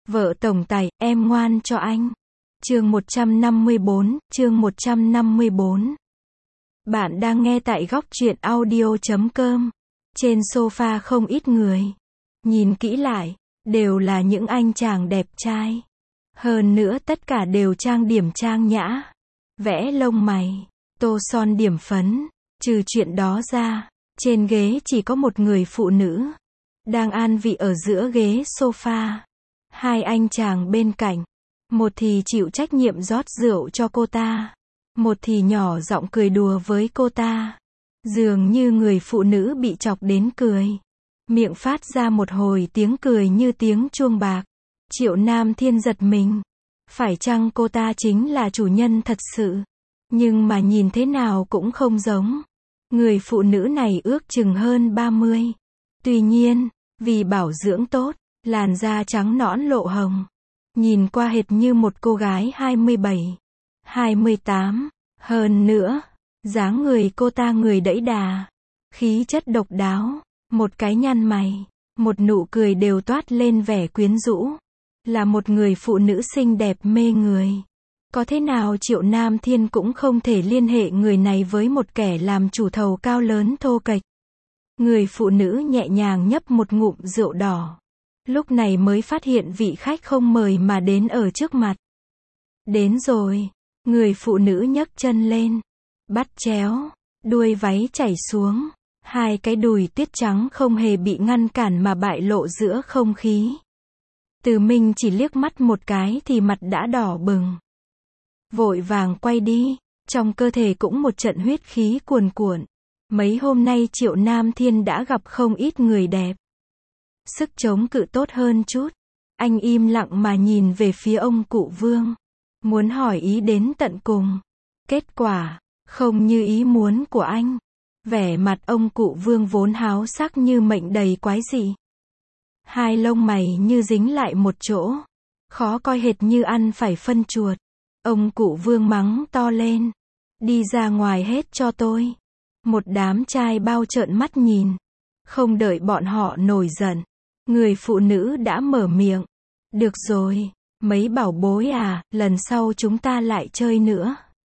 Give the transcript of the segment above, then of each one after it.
Vợ tổng tài, em ngoan cho anh. Chương 154. Bạn đang nghe tại góc truyện audio.com. Trên sofa không ít người. Nhìn kỹ lại, đều là những anh chàng đẹp trai. Hơn nữa tất cả đều trang điểm trang nhã. Vẽ lông mày, tô son điểm phấn. Trừ chuyện đó ra, trên ghế chỉ có một người phụ nữ. Đang an vị ở giữa ghế sofa. Hai anh chàng bên cạnh. Một thì chịu trách nhiệm rót rượu cho cô ta. Một thì nhỏ giọng cười đùa với cô ta. Dường như người phụ nữ bị chọc đến cười. Miệng phát ra một hồi tiếng cười như tiếng chuông bạc. Triệu Nam Thiên giật mình. Phải chăng cô ta chính là chủ nhân thật sự? Nhưng mà nhìn thế nào cũng không giống. Người phụ nữ này ước chừng hơn 30. Tuy nhiên, vì bảo dưỡng tốt, làn da trắng nõn lộ hồng. Nhìn qua hệt như một cô gái 27, 28. Hơn nữa, dáng người cô ta người đẫy đà. Khí chất độc đáo. Một cái nhăn mày, một nụ cười đều toát lên vẻ quyến rũ. Là một người phụ nữ xinh đẹp mê người. Có thế nào Triệu Nam Thiên cũng không thể liên hệ người này với một kẻ làm chủ thầu cao lớn thô kệch. Người phụ nữ nhẹ nhàng nhấp một ngụm rượu đỏ. Lúc này mới phát hiện vị khách không mời mà đến ở trước mặt. Đến rồi. Người phụ nữ nhấc chân lên. Bắt chéo. Đuôi váy chảy xuống. Hai cái đùi tuyết trắng không hề bị ngăn cản mà bại lộ giữa không khí. Từ Minh chỉ liếc mắt một cái thì mặt đã đỏ bừng. Vội vàng quay đi. Trong cơ thể cũng một trận huyết khí cuồn cuộn. Mấy hôm nay Triệu Nam Thiên đã gặp không ít người đẹp. Sức chống cự tốt hơn chút. Anh im lặng mà nhìn về phía ông cụ Vương. Muốn hỏi ý đến tận cùng. Kết quả, không như ý muốn của anh. Vẻ mặt ông cụ Vương vốn háo sắc như mệnh đầy quái dị. Hai lông mày như dính lại một chỗ. Khó coi hệt như ăn phải phân chuột. Ông cụ Vương mắng to lên. Đi ra ngoài hết cho tôi. Một đám trai bao trợn mắt nhìn. Không đợi bọn họ nổi giận. Người phụ nữ đã mở miệng. Được rồi, mấy bảo bối à, lần sau chúng ta lại chơi nữa.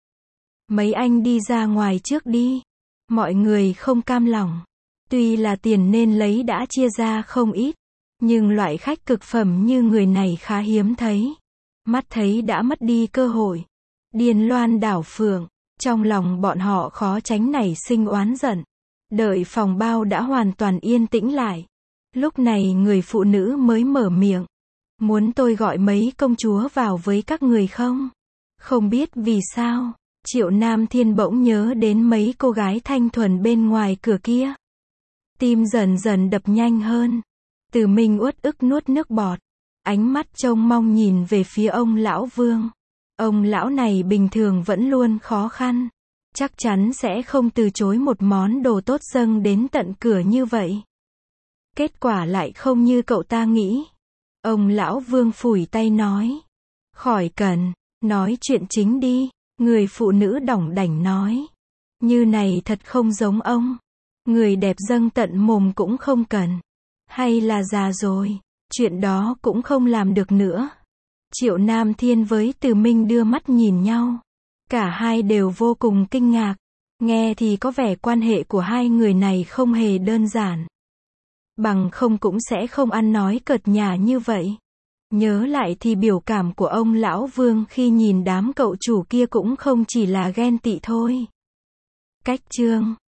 Mấy anh đi ra ngoài trước đi. Mọi người không cam lòng. Tuy là tiền nên lấy đã chia ra không ít. Nhưng loại khách cực phẩm như người này khá hiếm thấy. Mắt thấy đã mất đi cơ hội. Điên loan đảo phượng. Trong lòng bọn họ khó tránh nảy sinh oán giận. Đợi phòng bao đã hoàn toàn yên tĩnh lại. Lúc này người phụ nữ mới mở miệng. Muốn tôi gọi mấy công chúa vào với các người không? Không biết vì sao, Triệu Nam Thiên bỗng nhớ đến mấy cô gái thanh thuần bên ngoài cửa kia. Tim dần dần đập nhanh hơn. Từ Minh uất ức nuốt nước bọt. Ánh mắt trông mong nhìn về phía ông lão Vương. Ông lão này bình thường vẫn luôn khó khăn. Chắc chắn sẽ không từ chối một món đồ tốt dâng đến tận cửa như vậy. Kết quả lại không như cậu ta nghĩ. Ông lão Vương phủi tay nói. Khỏi cần, nói chuyện chính đi. Người phụ nữ đỏng đảnh nói. Như này thật không giống ông. Người đẹp dâng tận mồm cũng không cần. Hay là già rồi, chuyện đó cũng không làm được nữa. Triệu Nam Thiên với Từ Minh đưa mắt nhìn nhau. Cả hai đều vô cùng kinh ngạc. Nghe thì có vẻ quan hệ của hai người này không hề đơn giản. Bằng không cũng sẽ không ăn nói cợt nhả như vậy. Nhớ lại thì biểu cảm của ông lão Vương khi nhìn đám cậu chủ kia cũng không chỉ là ghen tị thôi. Cách chương